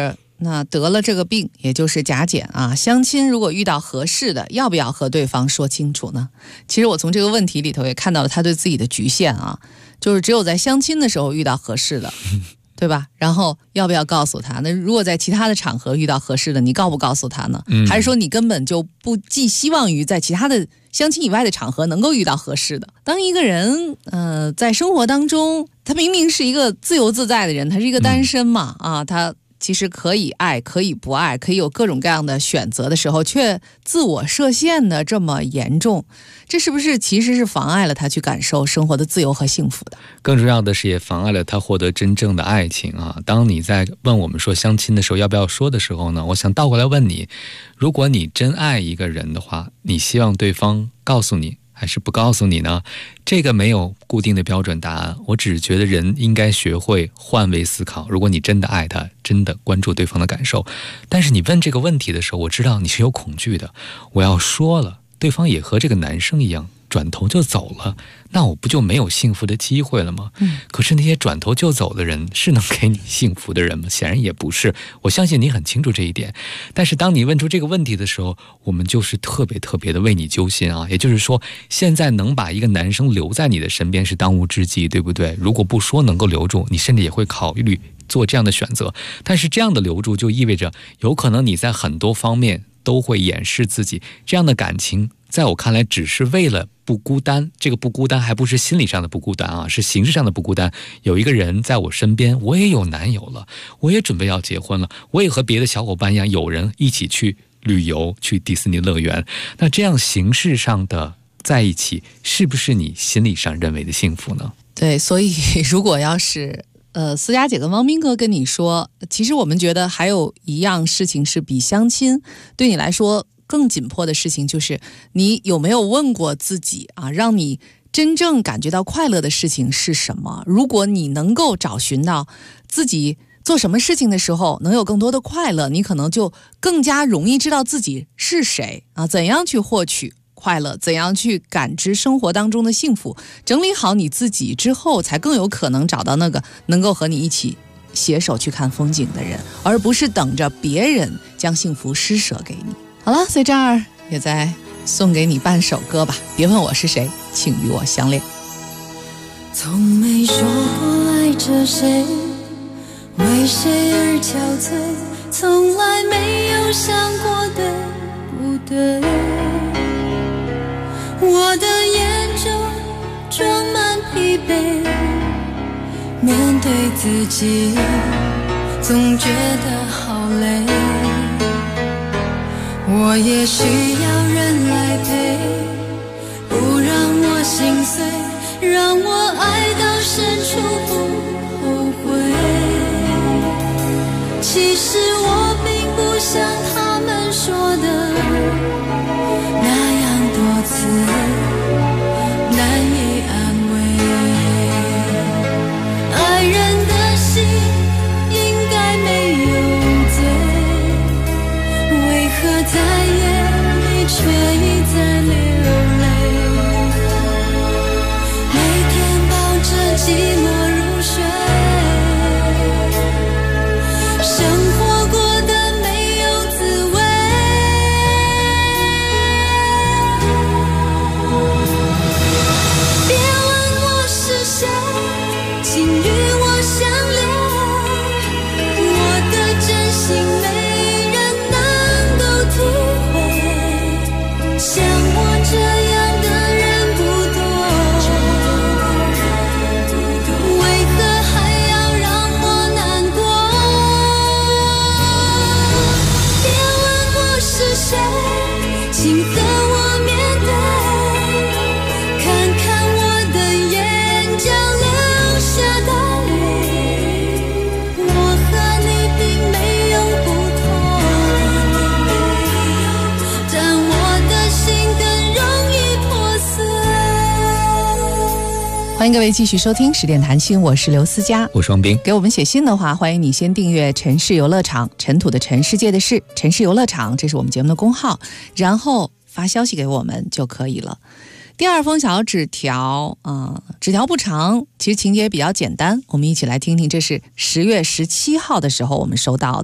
那得了这个病，也就是甲减啊，相亲如果遇到合适的，要不要和对方说清楚呢？其实我从这个问题里头也看到了他对自己的局限啊，就是只有在相亲的时候遇到合适的，对吧？然后要不要告诉他？那如果在其他的场合遇到合适的，你告不告诉他呢？还是说你根本就不寄希望于在其他的相亲以外的场合能够遇到合适的？当一个人在生活当中，他明明是一个自由自在的人，他是一个单身嘛，他其实可以爱，可以不爱，可以有各种各样的选择的时候，却自我设限的这么严重，这是不是其实是妨碍了他去感受生活的自由和幸福的？ 更重要的是也妨碍了他获得真正的爱情啊！当你在问我们说相亲的时候要不要说的时候呢，我想倒过来问你，如果你真爱一个人的话，你希望对方告诉你还是不告诉你呢？这个没有固定的标准答案，我只是觉得人应该学会换位思考。如果你真的爱他，真的关注对方的感受，但是你问这个问题的时候，我知道你是有恐惧的。我要说了，对方也和这个男生一样转头就走了，那我不就没有幸福的机会了吗？可是那些转头就走的人是能给你幸福的人吗？显然也不是，我相信你很清楚这一点。但是当你问出这个问题的时候，我们就是特别特别的为你揪心啊！也就是说，现在能把一个男生留在你的身边是当务之急，对不对？如果不说能够留住，你甚至也会考虑做这样的选择。但是这样的留住就意味着有可能你在很多方面都会掩饰自己，这样的感情在我看来只是为了不孤单，这个不孤单还不是心理上的不孤单啊，是形式上的不孤单。有一个人在我身边，我也有男友了，我也准备要结婚了，我也和别的小伙伴一样，有人一起去旅游，去迪士尼乐园。那这样形式上的在一起，是不是你心理上认为的幸福呢？ 对，所以如果要是思佳姐跟汪斌哥跟你说，其实我们觉得还有一样事情是比相亲对你来说更紧迫的事情，就是你有没有问过自己啊，让你真正感觉到快乐的事情是什么？如果你能够找寻到自己做什么事情的时候能有更多的快乐，你可能就更加容易知道自己是谁啊，怎样去获取快乐，怎样去感知生活当中的幸福。整理好你自己之后，才更有可能找到那个能够和你一起携手去看风景的人，而不是等着别人将幸福施舍给你。好了，在这儿也再送给你半首歌吧，别问我是谁，请与我相恋。 从没说过爱着谁，为谁而憔悴，从来没有想过对不对，我的眼中装满疲惫，面对自己总觉得好累，我也需要人来陪，不让我心碎，让我爱到深处不后悔。其实我并不像他们说的那样多次难以安慰，爱人的心应该没有罪，为何在眼里却一再流泪，每天抱着寂寞入睡，生活过得没有滋味。别问我是谁，请与我相恋，我的真心没人能够体会，像我这样的人不多，为何还要让我难过？别问我是谁，请和我面对，看看我的眼角流下的泪，我和你并没有不同，但我的心更容易破碎。 欢迎各位继续收听10点谈心，我是刘思佳， 我是王斌。 给我们写信的话，欢迎你先订阅城市游乐场，尘土的尘，世界的事，城市游乐场，这是我们节目的公号，然后发消息给我们就可以了。第二封小纸条纸条不长，其实情节也比较简单，我们一起来听听，这是10月17号的时候我们收到的。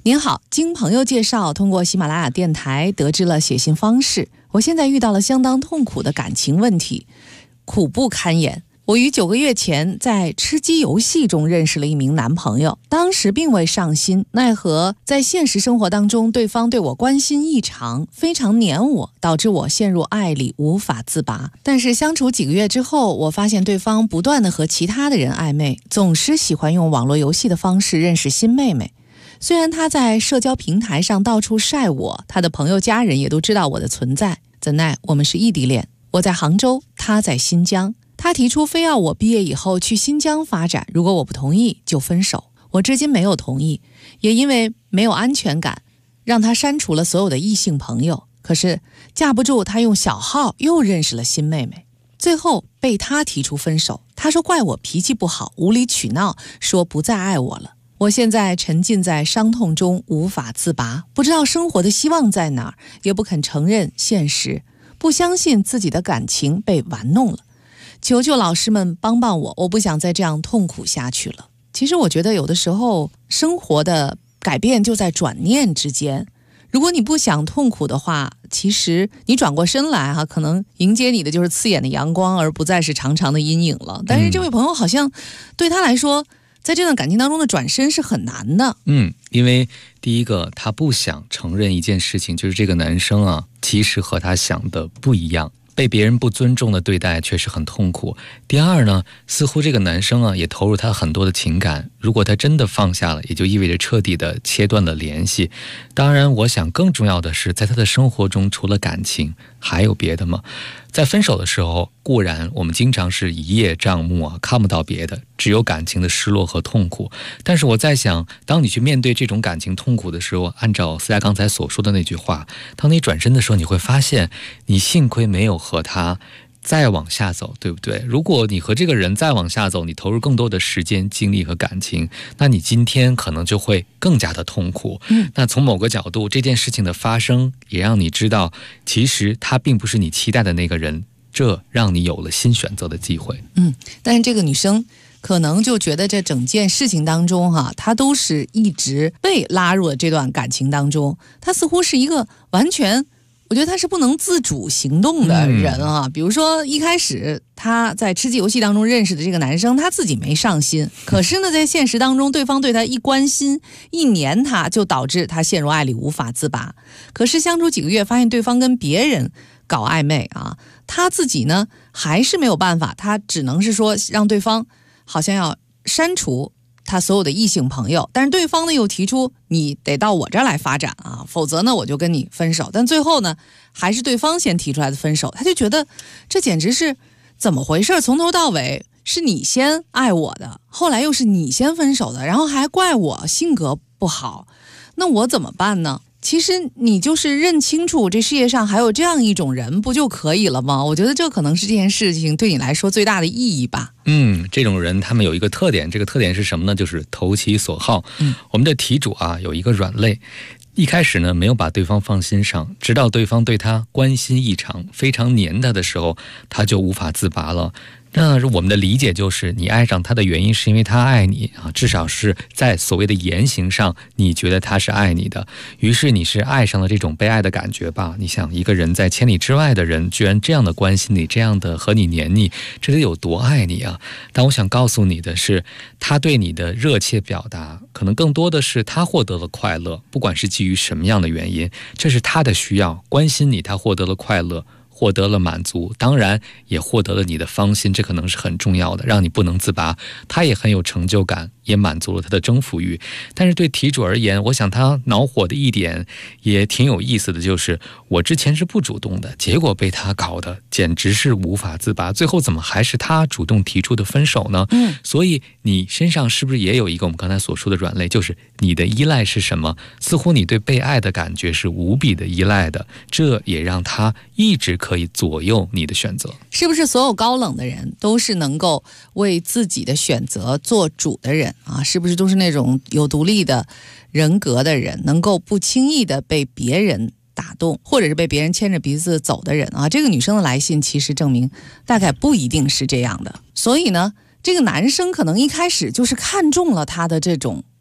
您好，经朋友介绍，通过喜马拉雅电台得知了写信方式。我现在遇到了相当痛苦的感情问题，苦不堪言。我于9个月前在吃鸡游戏中认识了一名男朋友，当时并未上心，奈何在现实生活当中，对方对我关心异常，非常黏我，导致我陷入爱里无法自拔。但是相处几个月之后，我发现对方不断地和其他的人暧昧，总是喜欢用网络游戏的方式认识新妹妹。虽然他在社交平台上到处晒我，他的朋友家人也都知道我的存在，怎奈我们是异地恋，我在杭州，他在新疆。他提出非要我毕业以后去新疆发展，如果我不同意就分手。我至今没有同意，也因为没有安全感，让他删除了所有的异性朋友。可是架不住他用小号又认识了新妹妹，最后被他提出分手。他说怪我脾气不好，无理取闹，说不再爱我了。我现在沉浸在伤痛中无法自拔，不知道生活的希望在哪儿，也不肯承认现实，不相信自己的感情被玩弄了。求求老师们帮帮我，我不想再这样痛苦下去了。其实我觉得有的时候生活的改变就在转念之间，如果你不想痛苦的话，其实你转过身来可能迎接你的就是刺眼的阳光，而不再是长长的阴影了。但是这位朋友好像对他来说，在这段感情当中的转身是很难的。 因为第一个他不想承认一件事情，就是这个男生其实和他想的不一样，被别人不尊重的对待确实很痛苦。第二呢，似乎这个男生也投入他很多的情感，如果他真的放下了，也就意味着彻底的切断了联系。当然我想更重要的是，在他的生活中除了感情还有别的吗？在分手的时候，固然我们经常是一叶障目看不到别的，只有感情的失落和痛苦。但是我在想，当你去面对这种感情痛苦的时候，按照思佳刚才所说的那句话，当你转身的时候，你会发现你幸亏没有和他再往下走，对不对？如果你和这个人再往下走，你投入更多的时间精力和感情，那你今天可能就会更加的痛苦。那从某个角度，这件事情的发生也让你知道，其实他并不是你期待的那个人，这让你有了新选择的机会。 但是这个女生可能就觉得这整件事情当中她都是一直被拉入了这段感情当中，她似乎是一个完全，我觉得他是不能自主行动的人比如说一开始他在吃鸡游戏当中认识的这个男生，他自己没上心，可是呢在现实当中，对方对他一关心一黏他，就导致他陷入爱里无法自拔。可是相处几个月，发现对方跟别人搞暧昧他自己呢还是没有办法，他只能是说让对方好像要删除他所有的异性朋友，但是对方呢又提出你得到我这儿来发展否则呢我就跟你分手。但最后呢还是对方先提出来的分手，他就觉得这简直是怎么回事，从头到尾是你先爱我的，后来又是你先分手的，然后还怪我性格不好，那我怎么办呢？其实你就是认清楚这世界上还有这样一种人不就可以了吗？我觉得这可能是这件事情对你来说最大的意义吧。 这种人他们有一个特点，这个特点是什么呢？就是投其所好。我们的题主有一个软肋，一开始呢没有把对方放心上，直到对方对他关心异常，非常黏他的时候，他就无法自拔了。那我们的理解就是，你爱上他的原因是因为他爱你至少是在所谓的言行上，你觉得他是爱你的，于是你是爱上了这种被爱的感觉吧。你想，一个人在千里之外的人，居然这样的关心你，这样的和你黏你，这得有多爱你啊！但我想告诉你的是，他对你的热切表达，可能更多的是他获得了快乐，不管是基于什么样的原因，这是他的需要，关心你，他获得了快乐，获得了满足，当然也获得了你的芳心，这可能是很重要的，让你不能自拔。他也很有成就感，也满足了他的征服欲。但是对题主而言，我想他恼火的一点也挺有意思的，就是我之前是不主动的，结果被他搞得简直是无法自拔，最后怎么还是他主动提出的分手呢？所以你身上是不是也有一个我们刚才所说的软肋，就是你的依赖是什么？似乎你对被爱的感觉是无比的依赖的，这也让他一直可以左右你的选择。 是不是所有高冷的人都是能够为自己的选择做主的人是不是都是那种有独立的人格的人，能够不轻易的被别人打动，或者是被别人牵着鼻子走的人这个女生的来信其实证明大概不一定是这样的。所以呢，这个男生可能一开始就是看中了她的这种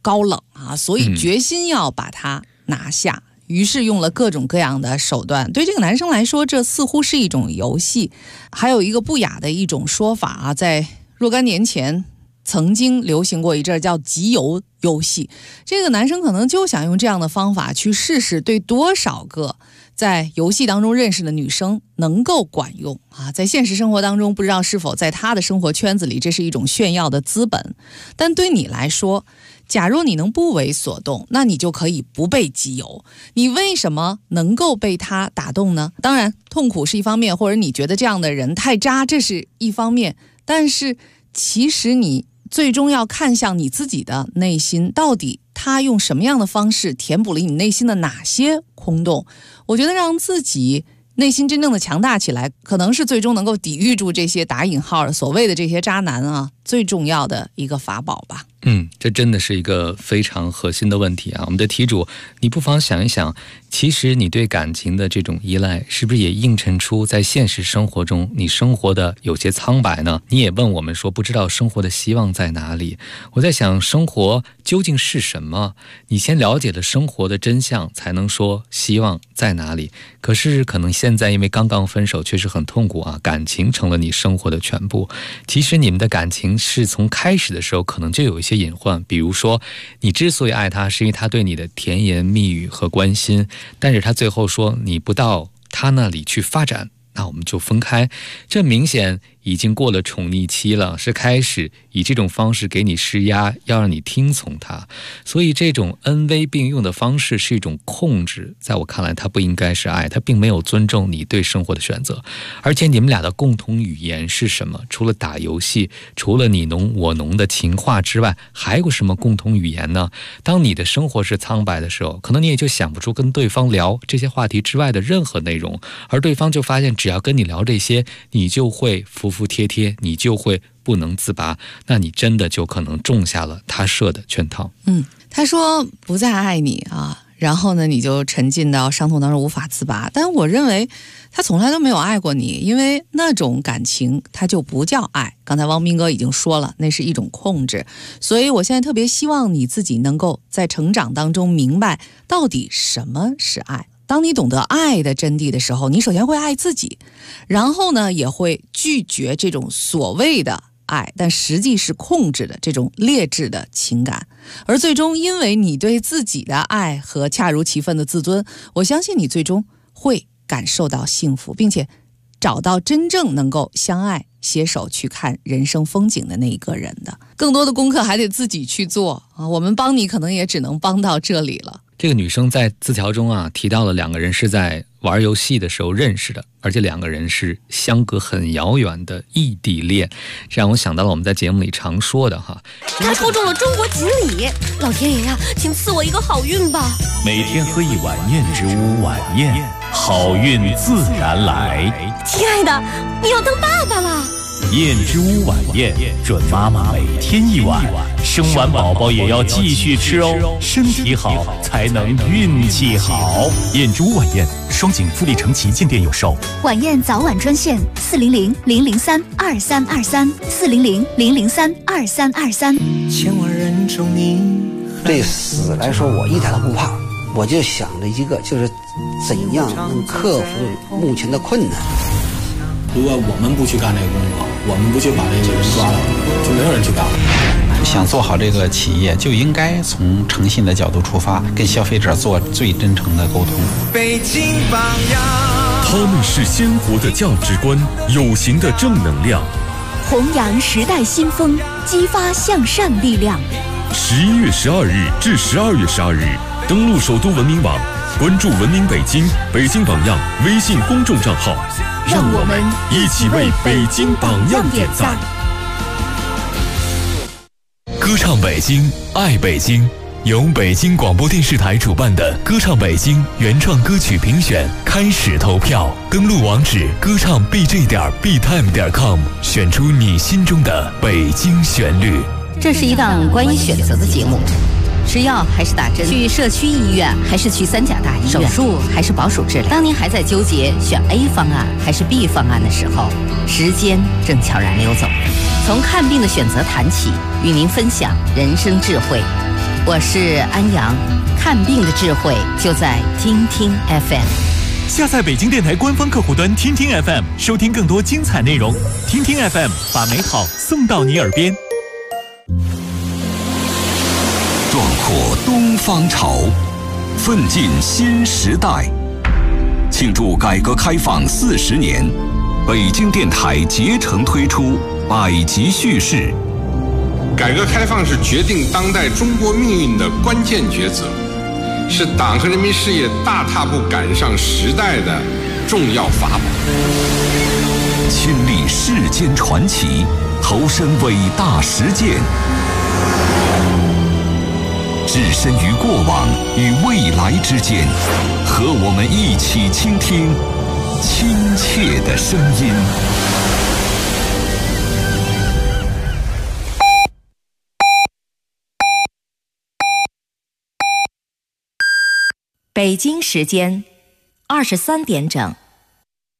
高冷啊，所以决心要把他拿下。于是用了各种各样的手段。对这个男生来说，这似乎是一种游戏。还有一个不雅的一种说法啊，在若干年前曾经流行过一阵叫集邮游戏。这个男生可能就想用这样的方法去试试对多少个在游戏当中认识的女生能够管用啊。在现实生活当中，不知道是否在他的生活圈子里这是一种炫耀的资本，但对你来说，假如你能不为所动，那你就可以不被集邮。你为什么能够被他打动呢？当然痛苦是一方面，或者你觉得这样的人太渣，这是一方面，但是其实你最终要看向你自己的内心，到底他用什么样的方式填补了你内心的哪些空洞。我觉得让自己内心真正的强大起来，可能是最终能够抵御住这些打引号所谓的这些渣男啊，最重要的一个法宝吧。 这真的是一个非常核心的问题啊！我们的题主，你不妨想一想，其实你对感情的这种依赖，是不是也映衬出在现实生活中你生活的有些苍白呢？你也问我们说，不知道生活的希望在哪里？我在想，生活究竟是什么？你先了解了生活的真相，才能说希望在哪里。可是可能现在因为刚刚分手，确实很痛苦啊，感情成了你生活的全部。其实你们的感情是从开始的时候可能就有一些隐患，比如说你之所以爱他，是因为他对你的甜言蜜语和关心，但是他最后说你不到他那里去发展，那我们就分开。这明显已经过了宠溺期了，是开始以这种方式给你施压，要让你听从他。所以这种恩威并用的方式是一种控制，在我看来它不应该是爱，它并没有尊重你对生活的选择。而且你们俩的共同语言是什么？除了打游戏，除了你侬我侬的情话之外，还有什么共同语言呢？当你的生活是苍白的时候，可能你也就想不出跟对方聊这些话题之外的任何内容，而对方就发现只要跟你聊这些，你就会服服帖帖，你就会不能自拔，那你真的就可能中下了他设的圈套。 他说不再爱你啊，然后呢你就沉浸到伤痛当中无法自拔。但我认为他从来都没有爱过你，因为那种感情它就不叫爱。刚才汪斌哥已经说了，那是一种控制。所以我现在特别希望你自己能够在成长当中明白到底什么是爱。当你懂得爱的真谛的时候，你首先会爱自己，然后呢也会拒绝这种所谓的爱但实际是控制的这种劣质的情感。而最终因为你对自己的爱和恰如其分的自尊，我相信你最终会感受到幸福，并且找到真正能够相爱携手去看人生风景的那一个人的。更多的功课还得自己去做啊，我们帮你可能也只能帮到这里了。 这个女生在字条中啊提到了两个人是在玩游戏的时候认识的，而且两个人是相隔很遥远的异地恋，这让我想到了我们在节目里常说的哈， 他抽中了中国锦鲤，老天爷呀，请赐我一个好运吧！ 每天喝一碗燕之屋晚宴，好运自然来。 亲爱的，你要当爸爸了。 燕之屋晚宴，准妈妈每天一碗，生完宝宝也要继续吃哦，身体好才能运气好。燕之屋晚宴，双井富力城旗舰店有售。 晚宴早晚专线400-003-2323，400-003-2323。 千万人中你。对死来说，我一点都不怕，我就想着一个，就是怎样能克服目前的困难。 如果我们不去干这个工作，我们不去把这个人抓到，就没有人去干了。 想做好这个企业，就应该从诚信的角度出发，跟消费者做最真诚的沟通。 北京榜样， 他们是鲜活的价值观，有形的正能量， 弘扬时代新风，激发向善力量。 11月12日至12月12日，登录首都文明网，关注文明北京、北京榜样微信公众账号， 让我们一起为北京榜样点赞。歌唱北京，爱北京，由北京广播电视台主办的歌唱北京原创歌曲评选开始投票，登录网址歌唱 bj.btime.com， 选出你心中的北京旋律。 这是一档关于选择的节目，吃药还是打针，去社区医院还是去三甲大医院，手术还是保守治疗。当您还在纠结选 A 方案还是 B 方案的时候，时间正悄然溜走。从看病的选择谈起，与您分享人生智慧。 我是安阳，看病的智慧就在听听 FM。 下载北京电台官方客户端听听 FM， 收听更多精彩内容。听听 FM， 把美好送到你耳边。 壮阔东方潮，奋进新时代。庆祝改革开放40年，北京电台竭诚推出百集叙事。 改革开放是决定当代中国命运的关键抉择，是党和人民事业大踏步赶上时代的重要法宝。 亲历世间传奇，投身伟大实践，置身于过往与未来之间，和我们一起倾听亲切的声音。 北京时间23点整。